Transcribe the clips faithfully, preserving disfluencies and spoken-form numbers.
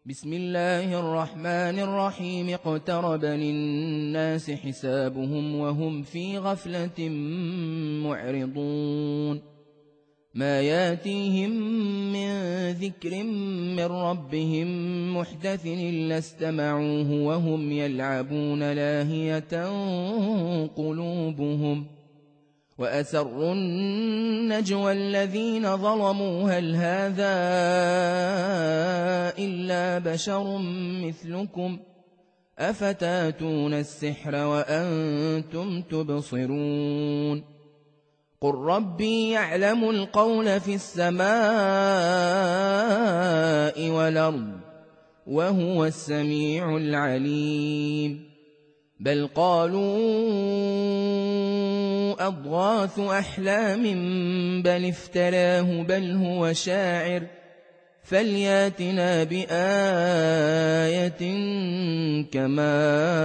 بسم الله الرحمن الرحيم اقترب للناس حسابهم وهم في غفلة معرضون ما ياتيهم من ذكر من ربهم محدث إلا استمعوه وهم يلعبون لاهية قلوبهم وأسروا النجوى الذين ظلموا هل هذا إلا بشر مثلكم أفتاتون السحر وأنتم تبصرون قل ربي يعلم القول في السماء والأرض وهو السميع العليم بل قالوا أضغاث أحلام بل افتراه بل هو شاعر فلياتنا بآية كما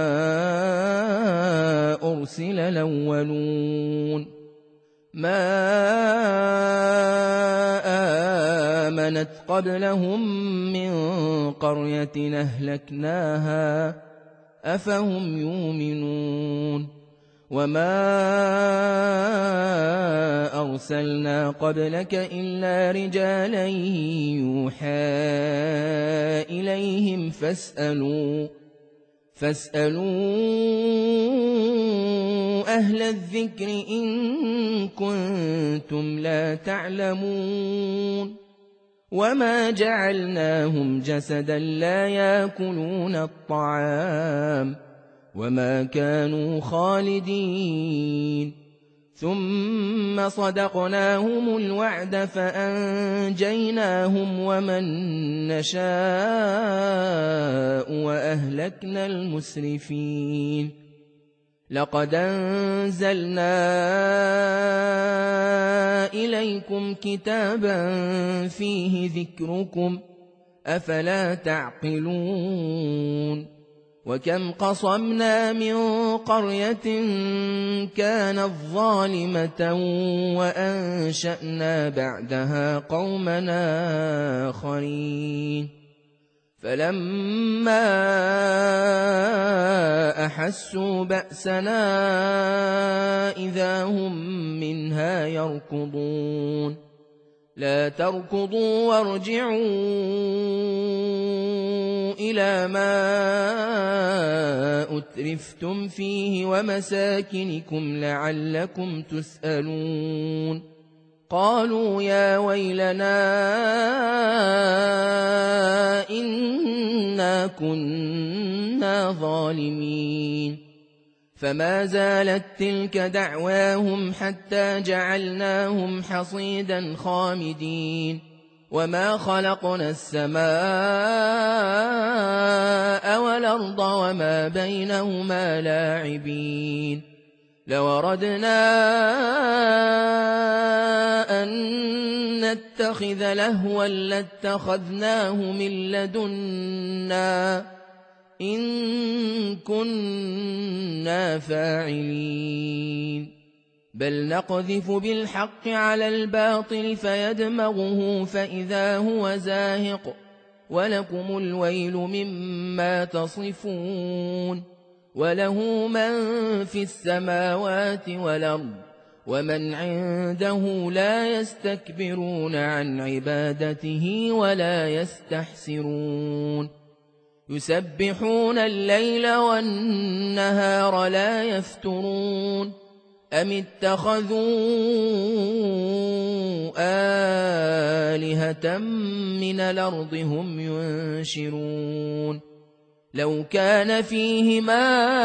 أرسل الأولون ما آمنت قبلهم من قرية أهلكناها أفهم يؤمنون وما أرسلنا قبلك إلا رجالا يوحى إليهم فاسألوا فاسألوا أهل الذكر إن كنتم لا تعلمون وما جعلناهم جسدا لا يأكلون الطعام وما كانوا خالدين ثم صدقناهم الوعد فأنجيناهم ومن نشاء وأهلكنا المسرفين لقد أنزلنا إليكم كتابا فيه ذكركم أفلا تعقلون وكم قصمنا من قرية كانت ظالمة وأنشأنا بعدها قومنا آخرين فلما أحسوا بأسنا إذا هم منها يركضون لا تركضوا وارجعوا إلى ما أترفتم فيه ومساكنكم لعلكم تسألون قالوا يا ويلنا إنا كنا ظالمين فما زالت تلك دعواهم حتى جعلناهم حصيدا خامدين وما خلقنا السماء والأرض وما بينهما لاعبين لو أردنا أن نتخذ لهوا لاتخذناه من لدنا إن كنا فاعلين بل نقذف بالحق على الباطل فيدمغه فإذا هو زاهق ولكم الويل مما تصفون وله من في السماوات والأرض ومن عنده لا يستكبرون عن عبادته ولا يستحسرون يسبحون الليل والنهار لا يفترون أم اتخذوا آلهة من الأرض هم ينشرون لو كان فيهما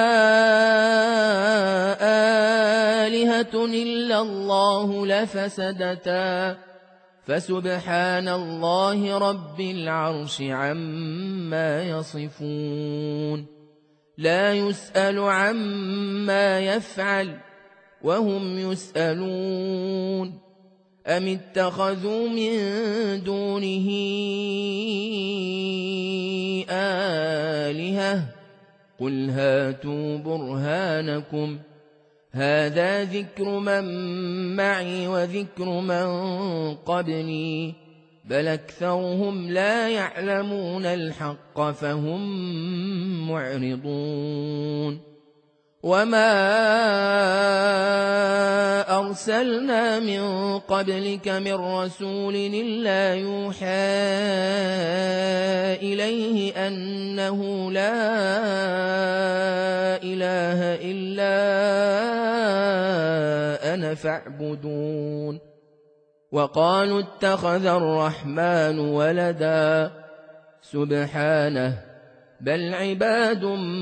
آلهة إلا الله لفسدتا فسبحان الله رب العرش عما يصفون لا يسأل عما يفعل وهم يسألون أم اتخذوا من دونه آلهة قل هاتوا برهانكم هذا ذكر من معي وذكر من قبلي بل أكثرهم لا يعلمون الحق فهم معرضون وما أرسلنا من قبلك من رسول إلا يوحى إليه أنه لا إله إلا أنا فاعبدون وقالوا اتخذ الرحمن ولدا سبحانه بل عباد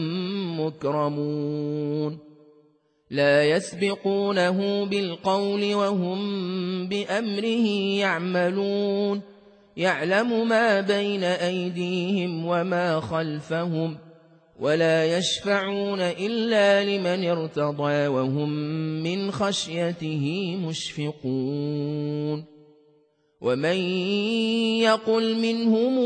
مكرمون لا يسبقونه بالقول وهم بأمره يعملون يعلم ما بين أيديهم وما خلفهم ولا يشفعون إلا لمن ارتضى وهم من خشيته مشفقون ومن يقل منهم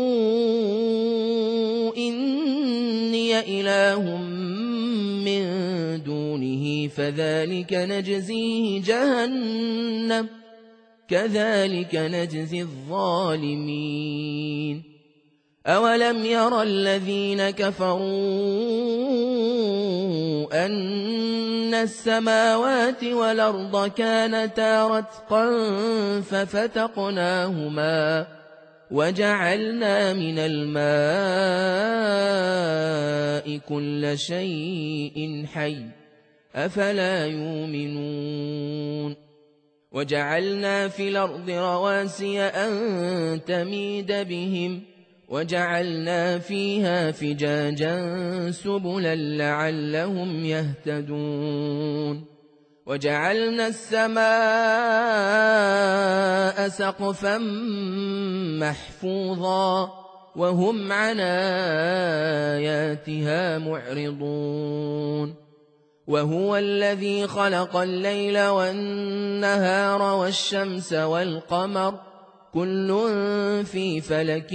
إني إله من دونه فذلك نجزيه جهنم كذلك نجزي الظالمين أولم ير الذين كفروا أن السماوات والأرض كانتا رتقا ففتقناهما وجعلنا من الماء كل شيء حي أفلا يؤمنون وجعلنا في الأرض رواسي أن تميد بهم وجعلنا فيها فجاجا سبلا لعلهم يهتدون وجعلنا السماء سقفا محفوظا وهم عن آياتها معرضون وهو الذي خلق الليل والنهار والشمس والقمر كل في فلك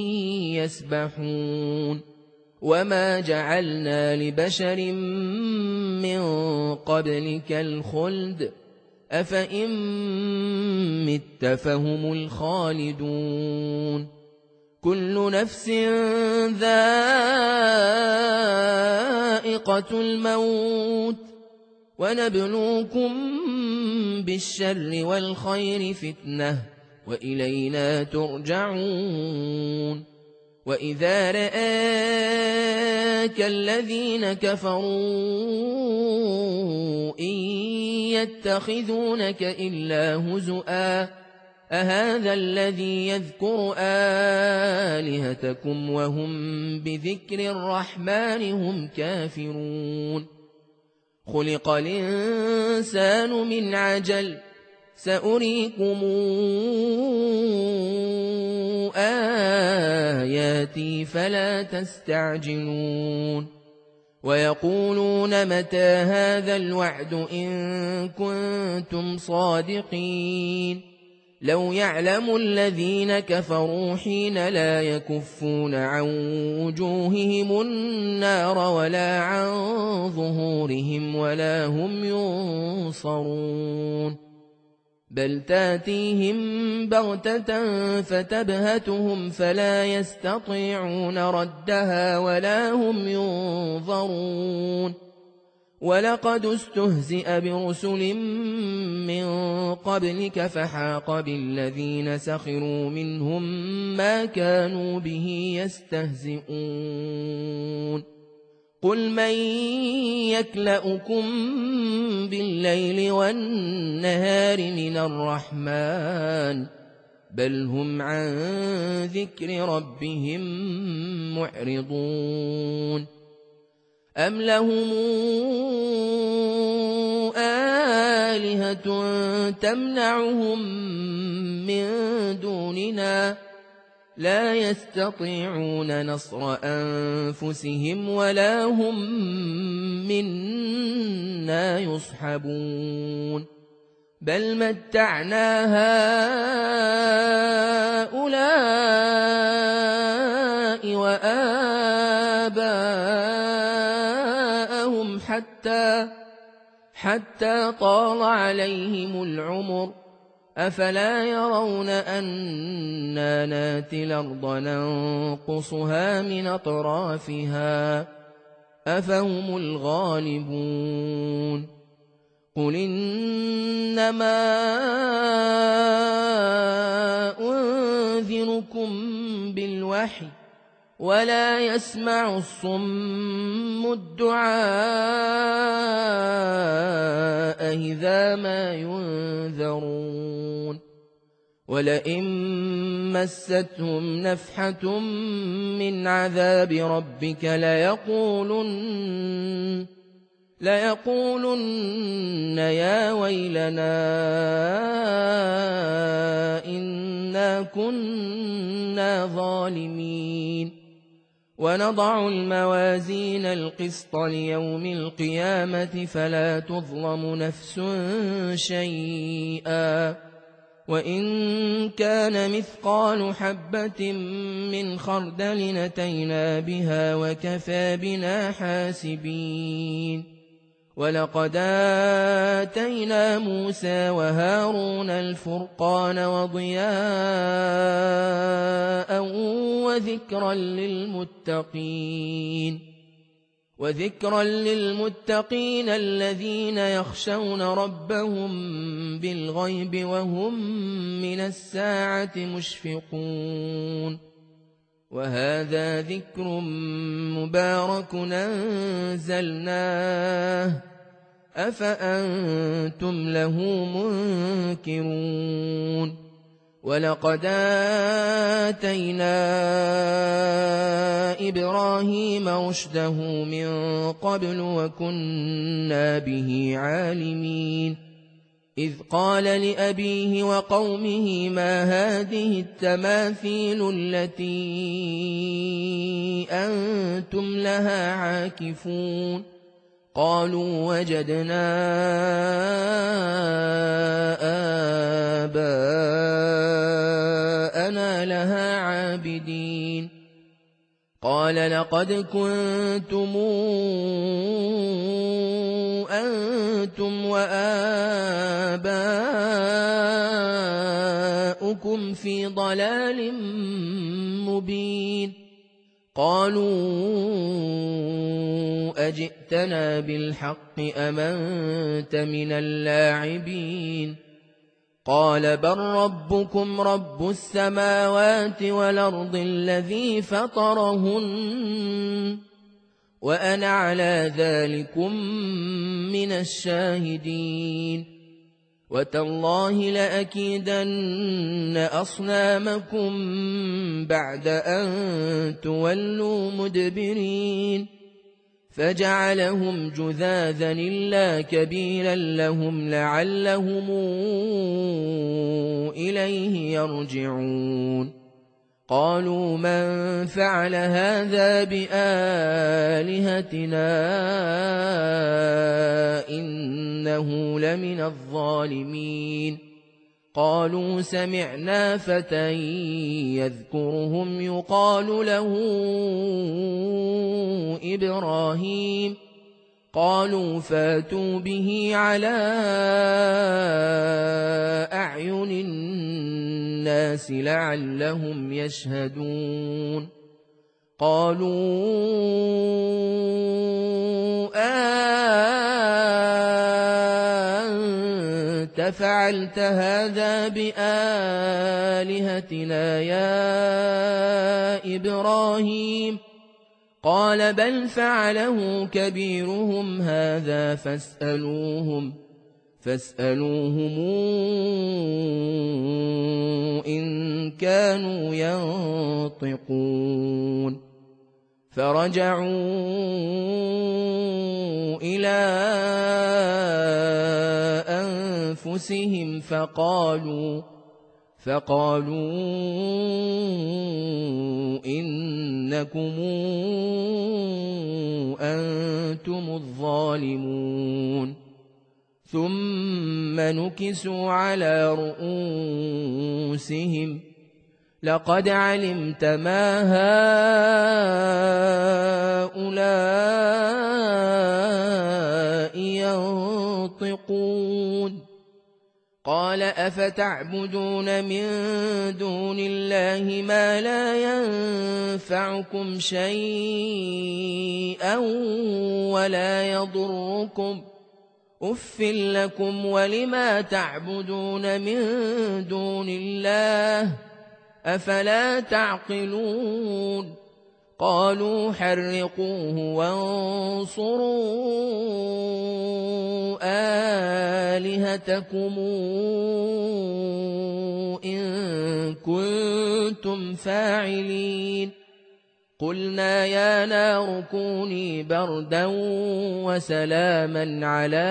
يسبحون وما جعلنا لبشر من قبلك الخلد أفإن مت فهم الخالدون كل نفس ذائقة الموت ونبلوكم بالشر والخير فتنة وإلينا ترجعون وإذا رآك الذين كفروا إن يتخذونك إلا هزؤا أهذا الذي يذكر آلهتكم وهم بذكر الرحمن هم كافرون خلق الإنسان من عجل سأريكم آياتي فلا تستعجلون ويقولون متى هذا الوعد إن كنتم صادقين لو يعلم الذين كفروا حين لا يكفون عن وجوههم النار ولا عن ظهورهم ولا هم ينصرون بل تاتيهم بغتة فتبهتهم فلا يستطيعون ردها ولا هم ينظرون ولقد استهزئ برسل من قبلك فحاق بالذين سخروا منهم ما كانوا به يستهزئون قل من يكلؤكم بالليل والنهار من الرحمن بل هم عن ذكر ربهم معرضون أم لهم آلهة تمنعهم من دوننا لا يستطيعون نصر أنفسهم ولا هم منا يصحبون بل متعنا هؤلاء وآباءهم حتى حتى طال عليهم العمر أفلا يرون أنا ناتي الأرض ننقصها من أطرافها أفهم الغالبون قل إنما أنذركم بالوحي ولا يسمع الصم الدعاء إذا ما ينذرون ولئن مستهم نفحة من عذاب ربك ليقولن ليقولن يا ويلنا إنا كنا ظالمين ونضع الموازين القسط ليوم القيامة فلا تظلم نفس شيئا وإن كان مثقال حبة من خردل أتينا بها وكفى بنا حاسبين ولقد آتينا موسى وهارون الفرقان وضياء وذكرا للمتقين وذكرا للمتقين الذين يخشون ربهم بالغيب وهم من الساعة مشفقون وهذا ذكر مبارك أنزلناه أفأنتم له منكرون ولقد آتينا إبراهيم رشده من قبل وكنا به عالمين إذ قال لأبيه وقومه ما هذه التماثيل التي أنتم لها عاكفون قالوا وجدنا آباءنا لها عابدين قال لقد كنتم أنتم وآباؤكم في ضلال مبين قالوا أجئتنا بالحق أم أنت من اللاعبين قال بل ربكم رب السماوات والأرض الذي فطرهن وأنا على ذلكم من الشاهدين وتالله لأكيدن أصنامكم بعد أن تولوا مدبرين فجعلهم جذاذا إلا كبيرا لهم لعلهم إليه يرجعون قالوا من فعل هذا بآلهتنا إنه لمن الظالمين قالوا سمعنا فتى يذكرهم يقال له إبراهيم قالوا فاتوا به على أعين الناس لعلهم يشهدون قالوا أنت فعلت هذا بآلهتنا يا إبراهيم قال بل فعله كبيرهم هذا فاسألوهم فاسألوهم إن كانوا ينطقون فرجعوا إلى أنفسهم فقالوا فقالوا إنكم أنتم الظالمون ثم نكسوا على رؤوسهم لقد علمت ما هؤلاء ينطقون قال أفتعبدون من دون الله ما لا ينفعكم شيئا ولا يضركم أف لكم ولما تعبدون من دون الله أفلا تعقلون قالوا حرقوه وانصروا آلهتكم إن كنتم فاعلين قلنا يا نار كوني بردا وسلاما على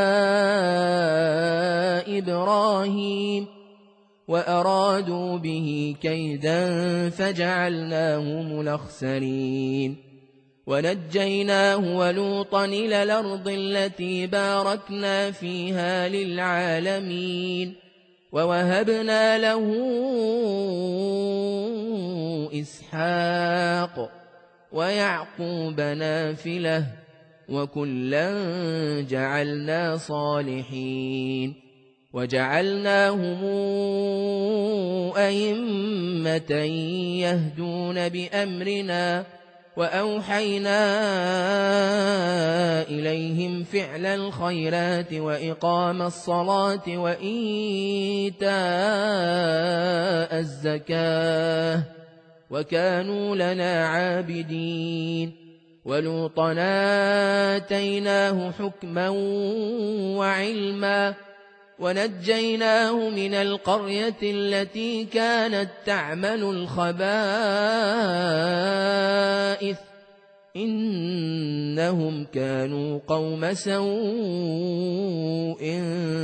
إبراهيم وأرادوا به كيدا فجعلناهم الأخسرين ونجيناه ولوطا إلى الأرض التي باركنا فيها للعالمين ووهبنا له إسحاق ويعقوب نافلة وكلا جعلنا صالحين وجعلناهم أئمة يهدون بأمرنا وأوحينا إليهم فعل الخيرات وإقام الصلاة وإيتاء الزكاة وكانوا لنا عابدين ولوطا آتيناه حكما وعلما ونجيناه من القرية التي كانت تعمل الخبائث إنهم كانوا قوم سوء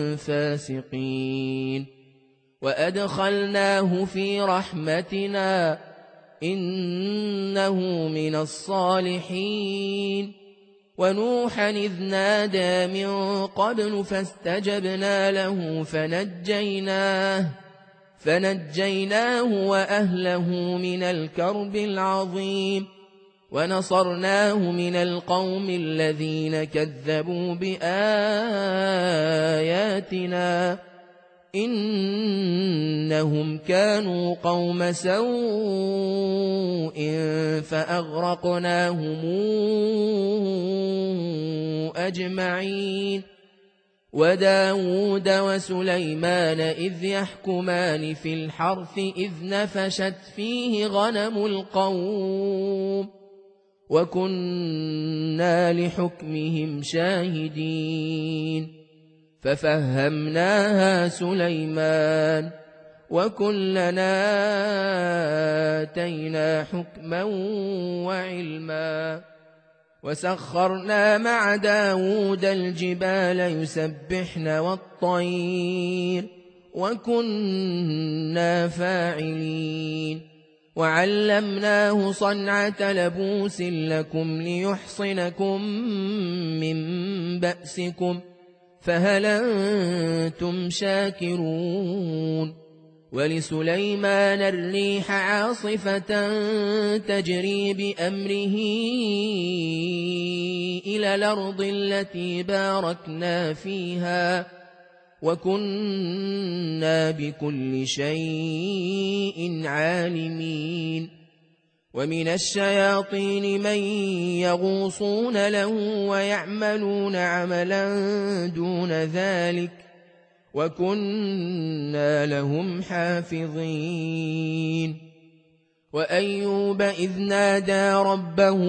فاسقين وأدخلناه في رحمتنا إنه من الصالحين ونوحا إذ نادى من قبل فاستجبنا له فنجيناه فنجيناه وأهله من الكرب العظيم ونصرناه من القوم الذين كذبوا بآياتنا إنهم كانوا قوم سوء فأغرقناهم أجمعين وداود وسليمان إذ يحكمان في الحرث إذ نفشت فيه غنم القوم وكنا لحكمهم شاهدين ففهمناها سليمان وكلنا آتينا حكما وعلما وسخرنا مع داود الجبال يسبحن والطير وكنا فاعلين وعلمناه صنعة لبوس لكم ليحصنكم من بأسكم فهل أنتم شاكرون ولسليمان الريح عاصفة تجري بأمره إلى الأرض التي باركنا فيها وكنا بكل شيء عالمين ومن الشياطين من يغوصون له ويعملون عملا دون ذلك وكنا لهم حافظين وأيوب إذ نادى ربه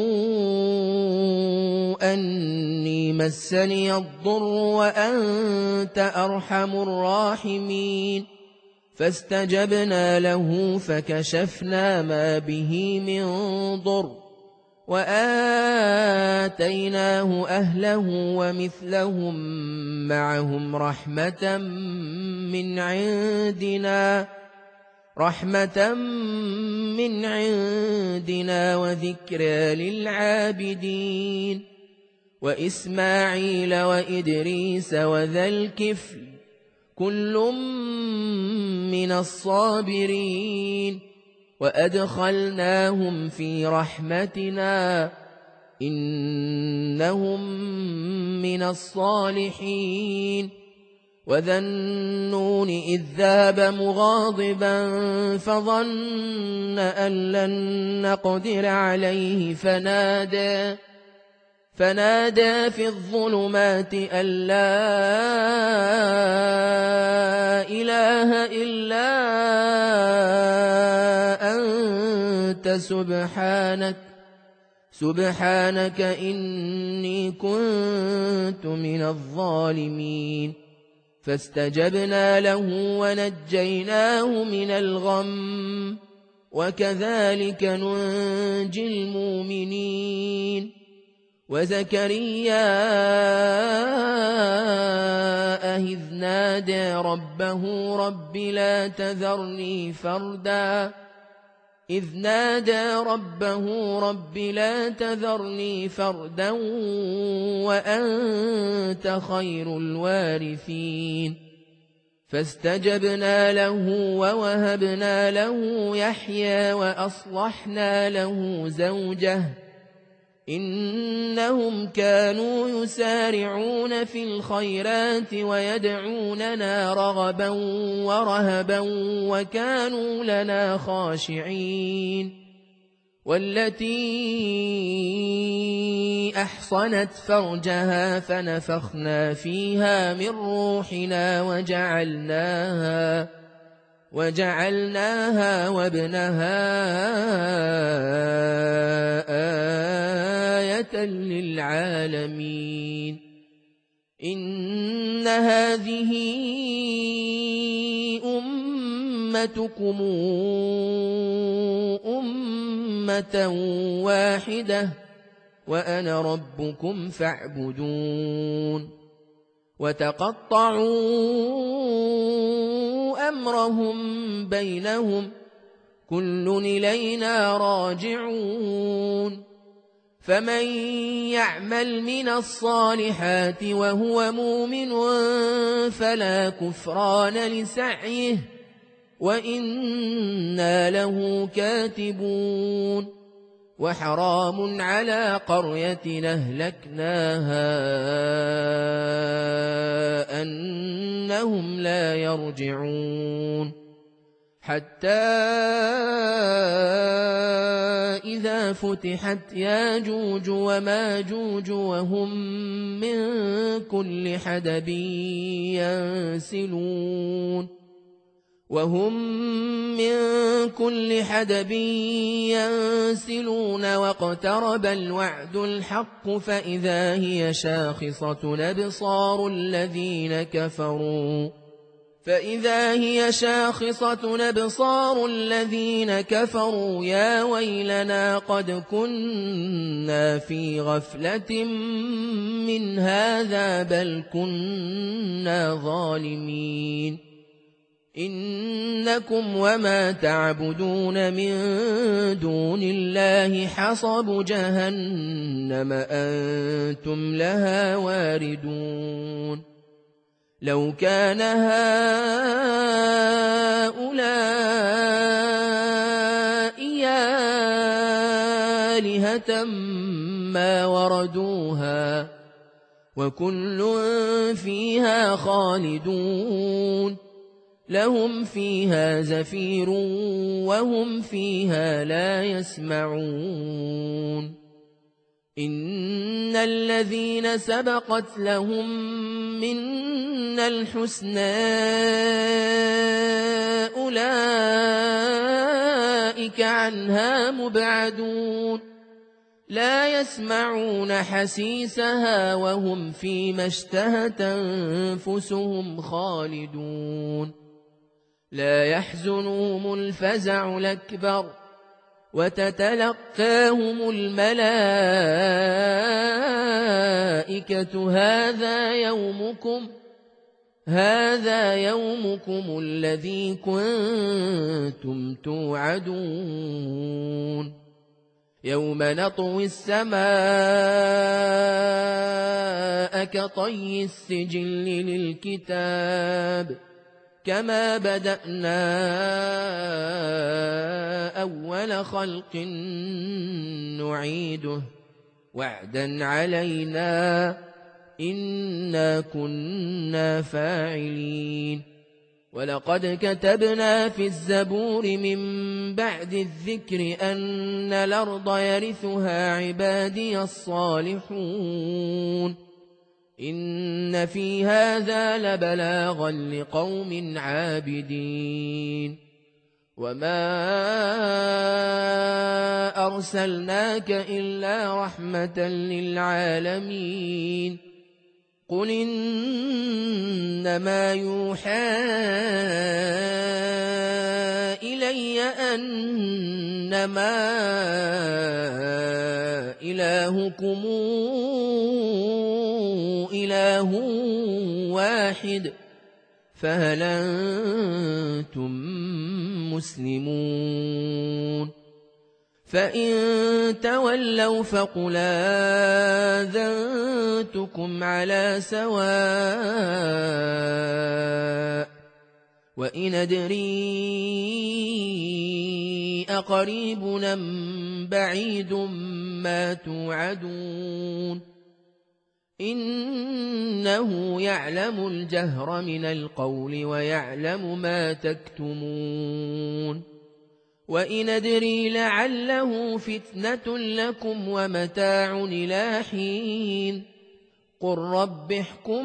أني مسني الضر وأنت أرحم الراحمين فاستجبنا له فكشفنا ما به من ضر وآتيناه أهله ومثلهم معهم رحمة من عندنا رحمة من عندنا وذكرى للعابدين وإسماعيل وإدريس وذا الكفل كل من الصابرين وأدخلناهم في رحمتنا إنهم من الصالحين وذا النون إذ ذهب مغاضبا فظن أن لن نقدر عليه فنادى فنادى في الظلمات أن لا إله إلا أنت سبحانك سبحانك إني كنت من الظالمين. فاستجبنا له ونجيناه من الغم وكذلك ننجي المؤمنين. وزكريا إذ نادى ربه رب لا تذرني فردا إذ نادى ربه رب لا تذرني فردا وأنت خير الوارثين. فاستجبنا له ووهبنا له يحيى وأصلحنا له زوجه إنهم كانوا يسارعون في الخيرات ويدعوننا رغبا ورهبا وكانوا لنا خاشعين. والتي أحصنت فرجها فنفخنا فيها من روحنا وجعلناها وجعلناها وابنها آية للعالمين. إن هذه أمتكم أمة واحدة وأنا ربكم فاعبدون. وتقطعوا أمرهم بينهم كل إلينا راجعون. فمن يعمل من الصالحات وهو مؤمن فلا كفران لسعيه وإنا له كاتبون. وحرام على قرية أهلكناها أنهم لا يرجعون. حتى إذا فتحت ياجوج وماجوج وهم من كل حدب ينسلون وهم من كل حدب ينسلون واقترب الوعد الحق فإذا هي شاخصة أبصار الذين كفروا فإذا هي شاخصة أبصار الذين كفروا يا ويلنا قد كنا في غفلة من هذا بل كنا ظالمين. إنكم وما تعبدون من دون الله حصب جهنم أنتم لها واردون. لو كان هؤلاء آلهة ما وردوها وكل فيها خالدون. لهم فيها زفير وهم فيها لا يسمعون. إن الذين سبقت لهم منا الحسنى أولئك عنها مبعدون. لا يسمعون حسيسها وهم فيما اشتهت أنفسهم خالدون. لا يحزنهم الفزع الأكبر وتتلقاهم الملائكة هذا يومكم هذا يومكم الذي كنتم توعدون. يوم نطوي السماء كطي السجل للكتاب كما بدأنا أول خلق نعيده وعدا علينا إنا كنا فاعلين ولقد كتبنا في الزبور من بعد الذكر أن الأرض يرثها عبادي الصالحون إن في هذا لبلاغا لقوم عابدين وما أرسلناك إلا رحمة للعالمين قل إنما يوحى إلي أنما إلهكم إله واحد فهل أنتم مسلمون فإن تولوا فقل آذنتكم على سواء وإن أدري أقريب أم بعيد ما توعدون إنه يعلم الجهر من القول ويعلم ما تكتمون وإن أدري لعله فتنة لكم ومتاع إلى حين قل رب احكم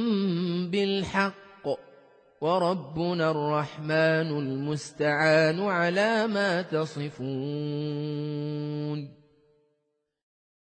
بالحق وربنا الرحمن المستعان على ما تصفون